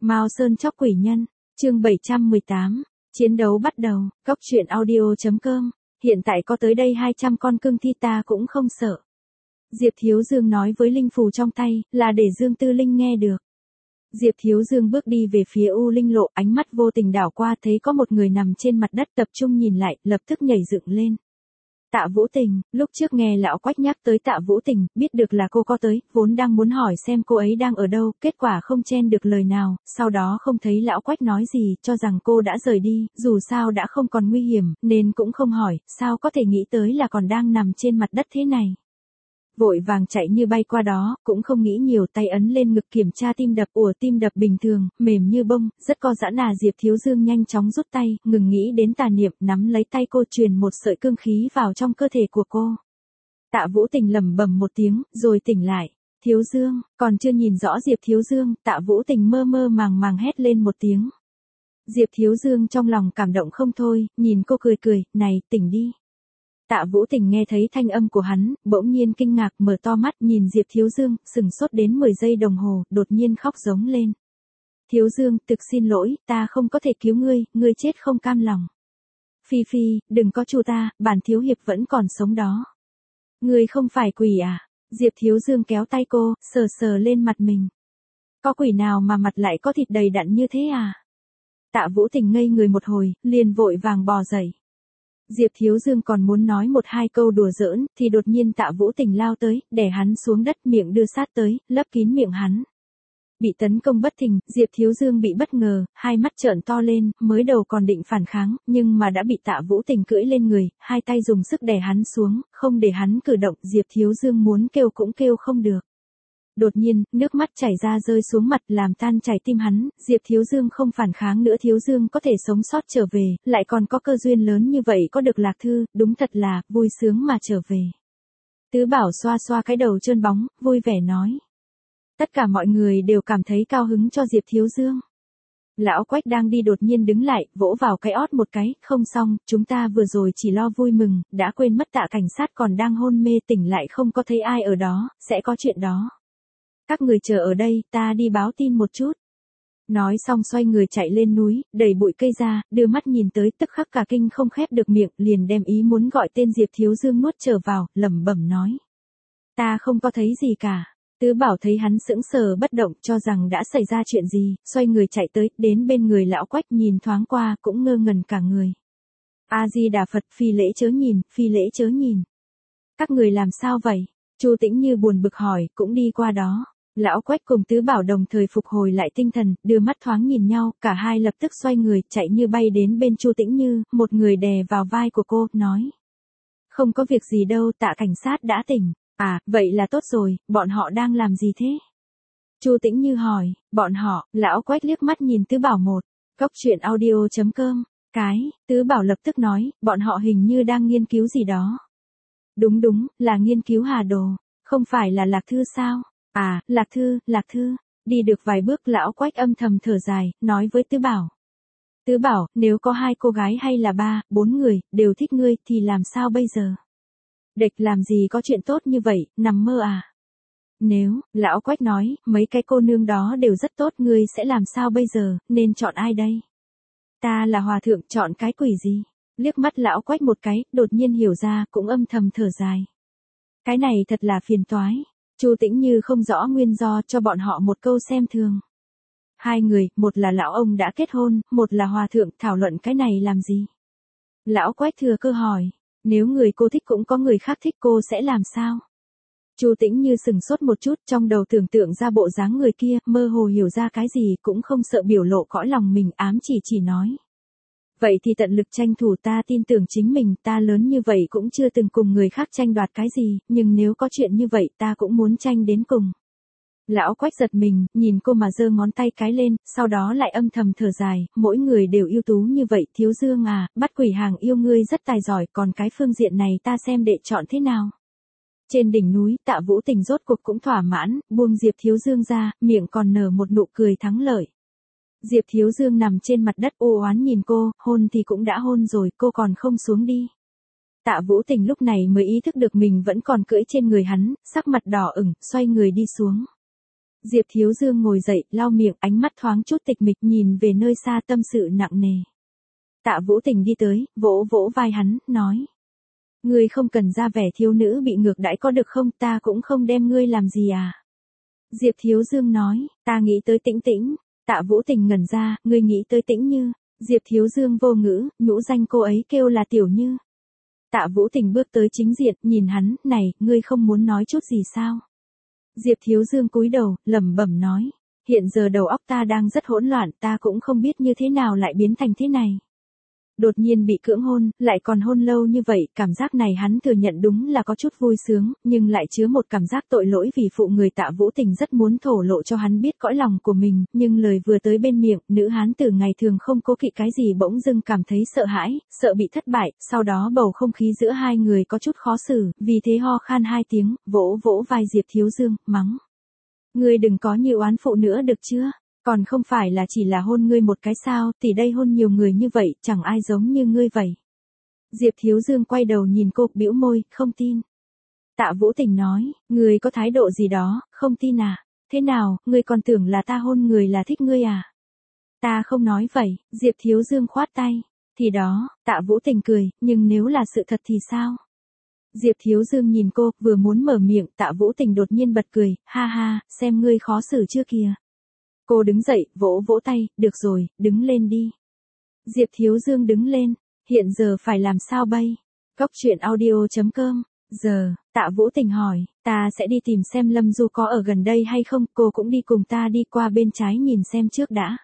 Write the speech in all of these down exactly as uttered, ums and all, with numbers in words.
Mao Sơn chóc quỷ nhân, chương bảy trăm mười tám, chiến đấu bắt đầu, cốc truyện audio chấm com, hiện tại có tới đây hai trăm con cương thi ta cũng không sợ. Diệp Thiếu Dương nói với linh phù trong tay, là để Dương Tư Linh nghe được. Diệp Thiếu Dương bước đi về phía U Linh lộ, ánh mắt vô tình đảo qua thấy có một người nằm trên mặt đất, tập trung nhìn lại, lập tức nhảy dựng lên. Tạ Vũ Tình, lúc trước nghe lão Quách nhắc tới Tạ Vũ Tình, biết được là cô có tới, vốn đang muốn hỏi xem cô ấy đang ở đâu, kết quả không chen được lời nào, sau đó không thấy lão Quách nói gì, cho rằng cô đã rời đi, dù sao đã không còn nguy hiểm, nên cũng không hỏi, sao có thể nghĩ tới là còn đang nằm trên mặt đất thế này. Vội vàng chạy như bay qua đó, cũng không nghĩ nhiều, tay ấn lên ngực kiểm tra tim đập, ủa tim đập bình thường, mềm như bông, rất co giãn à. Diệp Thiếu Dương nhanh chóng rút tay, ngừng nghĩ đến tà niệm, nắm lấy tay cô truyền một sợi cương khí vào trong cơ thể của cô. Tạ Vũ Tình lẩm bẩm một tiếng, rồi tỉnh lại. Thiếu Dương, còn chưa nhìn rõ Diệp Thiếu Dương, Tạ Vũ Tình mơ mơ màng màng hét lên một tiếng. Diệp Thiếu Dương trong lòng cảm động không thôi, nhìn cô cười cười, này, tỉnh đi. Tạ Vũ Tình nghe thấy thanh âm của hắn, bỗng nhiên kinh ngạc mở to mắt nhìn Diệp Thiếu Dương, sừng sốt đến mười giây đồng hồ, đột nhiên khóc giống lên. Thiếu Dương, thực xin lỗi, ta không có thể cứu ngươi, ngươi chết không cam lòng. Phi Phi, đừng có chu ta, bản thiếu hiệp vẫn còn sống đó. Ngươi không phải quỷ à? Diệp Thiếu Dương kéo tay cô, sờ sờ lên mặt mình. Có quỷ nào mà mặt lại có thịt đầy đặn như thế à? Tạ Vũ Tình ngây người một hồi, liền vội vàng bò dậy. Diệp Thiếu Dương còn muốn nói một hai câu đùa giỡn, thì đột nhiên Tạ Vũ Tình lao tới, đè hắn xuống đất, miệng đưa sát tới, lấp kín miệng hắn. Bị tấn công bất thình, Diệp Thiếu Dương bị bất ngờ, hai mắt trợn to lên, mới đầu còn định phản kháng, nhưng mà đã bị Tạ Vũ Tình cưỡi lên người, hai tay dùng sức đè hắn xuống, không để hắn cử động. Diệp Thiếu Dương muốn kêu cũng kêu không được. Đột nhiên, nước mắt chảy ra rơi xuống mặt làm tan chảy tim hắn, Diệp Thiếu Dương không phản kháng nữa, Thiếu Dương có thể sống sót trở về, lại còn có cơ duyên lớn như vậy, có được Lạc Thư, đúng thật là, vui sướng mà trở về. Tứ Bảo xoa xoa cái đầu trơn bóng, vui vẻ nói. Tất cả mọi người đều cảm thấy cao hứng cho Diệp Thiếu Dương. Lão Quách đang đi đột nhiên đứng lại, vỗ vào cái ót một cái, không xong, chúng ta vừa rồi chỉ lo vui mừng, đã quên mất Tạ cảnh sát còn đang hôn mê, tỉnh lại không có thấy ai ở đó, sẽ có chuyện đó. Các người chờ ở đây, ta đi báo tin một chút. Nói xong xoay người chạy lên núi, đẩy bụi cây ra, đưa mắt nhìn tới, tức khắc cả kinh không khép được miệng, liền đem ý muốn gọi tên Diệp Thiếu Dương nuốt trở vào, lẩm bẩm nói. Ta không có thấy gì cả. Tứ Bảo thấy hắn sững sờ bất động, cho rằng đã xảy ra chuyện gì, xoay người chạy tới, đến bên người lão Quách nhìn thoáng qua, cũng ngơ ngẩn cả người. A-di-đà Phật, phi lễ chớ nhìn, phi lễ chớ nhìn. Các người làm sao vậy? Chu Tĩnh Như buồn bực hỏi, cũng đi qua đó. Lão Quách cùng Tứ Bảo đồng thời phục hồi lại tinh thần, đưa mắt thoáng nhìn nhau, cả hai lập tức xoay người, chạy như bay đến bên Chu Tĩnh Như, một người đè vào vai của cô, nói. Không có việc gì đâu, Tạ cảnh sát đã tỉnh. À, vậy là tốt rồi, bọn họ đang làm gì thế? Chu Tĩnh Như hỏi, bọn họ, lão Quách liếc mắt nhìn Tứ Bảo một, cốc truyện audio chấm com, cái, Tứ Bảo lập tức nói, bọn họ hình như đang nghiên cứu gì đó. Đúng đúng, là nghiên cứu hà đồ, không phải là Lạc Thư sao? À, Lạc Thư, Lạc Thư, đi được vài bước lão Quách âm thầm thở dài, nói với Tứ Bảo. Tứ Bảo, nếu có hai cô gái hay là ba, bốn người, đều thích ngươi, thì làm sao bây giờ? Địch làm gì có chuyện tốt như vậy, nằm mơ à? Nếu, lão Quách nói, mấy cái cô nương đó đều rất tốt, ngươi sẽ làm sao bây giờ, nên chọn ai đây? Ta là hòa thượng, chọn cái quỷ gì? Liếc mắt lão Quách một cái, đột nhiên hiểu ra, cũng âm thầm thở dài. Cái này thật là phiền toái. Chu Tĩnh Như không rõ nguyên do, cho bọn họ một câu xem thường. Hai người, một là lão ông đã kết hôn, một là hòa thượng, thảo luận cái này làm gì? Lão Quách thừa cơ hỏi, nếu người cô thích cũng có người khác thích, cô sẽ làm sao? Chu Tĩnh Như sừng sốt một chút, trong đầu tưởng tượng ra bộ dáng người kia, mơ hồ hiểu ra cái gì, cũng không sợ biểu lộ cõi lòng mình, ám chỉ chỉ nói. Vậy thì tận lực tranh thủ, ta tin tưởng chính mình, ta lớn như vậy cũng chưa từng cùng người khác tranh đoạt cái gì, nhưng nếu có chuyện như vậy ta cũng muốn tranh đến cùng. Lão Quách giật mình, nhìn cô mà giơ ngón tay cái lên, sau đó lại âm thầm thở dài, mỗi người đều ưu tú như vậy, Thiếu Dương à, bắt quỷ hàng yêu ngươi rất tài giỏi, còn cái phương diện này ta xem đệ chọn thế nào. Trên đỉnh núi, Tạ Vũ Tình rốt cuộc cũng thỏa mãn, buông Diệp Thiếu Dương ra, miệng còn nở một nụ cười thắng lợi. Diệp Thiếu Dương nằm trên mặt đất u oán nhìn cô, hôn thì cũng đã hôn rồi, cô còn không xuống đi. Tạ Vũ Tình lúc này mới ý thức được mình vẫn còn cưỡi trên người hắn, sắc mặt đỏ ửng, xoay người đi xuống. Diệp Thiếu Dương ngồi dậy, lau miệng, ánh mắt thoáng chút tịch mịch nhìn về nơi xa tâm sự nặng nề. Tạ Vũ Tình đi tới, vỗ vỗ vai hắn, nói. Ngươi không cần ra vẻ thiếu nữ bị ngược đãi có được không, ta cũng không đem ngươi làm gì à. Diệp Thiếu Dương nói, ta nghĩ tới Tĩnh Tĩnh. Tạ Vũ Tình ngẩn ra, ngươi nghĩ tới Tĩnh Như. Diệp Thiếu Dương vô ngữ, nhũ danh cô ấy kêu là Tiểu Như. Tạ Vũ Tình bước tới chính diện, nhìn hắn, này, ngươi không muốn nói chút gì sao? Diệp Thiếu Dương cúi đầu, lẩm bẩm nói, hiện giờ đầu óc ta đang rất hỗn loạn, ta cũng không biết như thế nào lại biến thành thế này. Đột nhiên bị cưỡng hôn, lại còn hôn lâu như vậy, cảm giác này hắn thừa nhận đúng là có chút vui sướng, nhưng lại chứa một cảm giác tội lỗi vì phụ người. Tạ Vũ Tình rất muốn thổ lộ cho hắn biết cõi lòng của mình, nhưng lời vừa tới bên miệng, nữ hán tử ngày thường không cố kỵ cái gì bỗng dưng cảm thấy sợ hãi, sợ bị thất bại, sau đó bầu không khí giữa hai người có chút khó xử, vì thế ho khan hai tiếng, vỗ vỗ vai Diệp Thiếu Dương, mắng. Ngươi đừng có nhiều oán phụ nữa được chưa? Còn không phải là chỉ là hôn ngươi một cái sao, tỷ đây hôn nhiều người như vậy, chẳng ai giống như ngươi vậy. Diệp Thiếu Dương quay đầu nhìn cô, bĩu môi, không tin. Tạ Vũ Tình nói, ngươi có thái độ gì đó, không tin à? Thế nào, ngươi còn tưởng là ta hôn người là thích ngươi à? Ta không nói vậy, Diệp Thiếu Dương khoát tay. Thì đó, Tạ Vũ Tình cười, nhưng nếu là sự thật thì sao? Diệp Thiếu Dương nhìn cô, vừa muốn mở miệng, Tạ Vũ Tình đột nhiên bật cười, ha ha, xem ngươi khó xử chưa kìa. Cô đứng dậy, vỗ vỗ tay, được rồi, đứng lên đi. Diệp Thiếu Dương đứng lên, hiện giờ phải làm sao bây? Góc truyện audio chấm com, giờ, Tạ Vũ Tình hỏi, ta sẽ đi tìm xem Lâm Du có ở gần đây hay không, cô cũng đi cùng ta đi qua bên trái nhìn xem trước đã.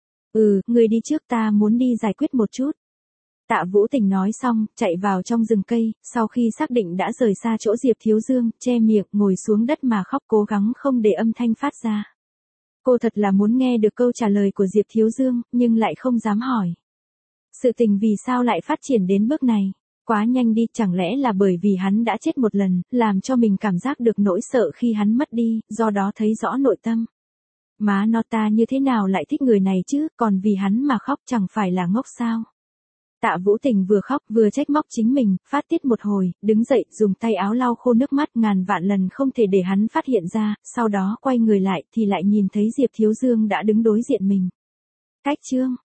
Ừ, người đi trước, ta muốn đi giải quyết một chút. Tạ Vũ Tình nói xong, chạy vào trong rừng cây, sau khi xác định đã rời xa chỗ Diệp Thiếu Dương, che miệng, ngồi xuống đất mà khóc, cố gắng không để âm thanh phát ra. Cô thật là muốn nghe được câu trả lời của Diệp Thiếu Dương, nhưng lại không dám hỏi. Sự tình vì sao lại phát triển đến bước này? Quá nhanh đi, chẳng lẽ là bởi vì hắn đã chết một lần, làm cho mình cảm giác được nỗi sợ khi hắn mất đi, do đó thấy rõ nội tâm. Má nó, ta như thế nào lại thích người này chứ, còn vì hắn mà khóc chẳng phải là ngốc sao? Tạ Vũ Tình vừa khóc vừa trách móc chính mình, phát tiết một hồi, đứng dậy, dùng tay áo lau khô nước mắt, ngàn vạn lần không thể để hắn phát hiện ra, sau đó quay người lại thì lại nhìn thấy Diệp Thiếu Dương đã đứng đối diện mình. Cách chương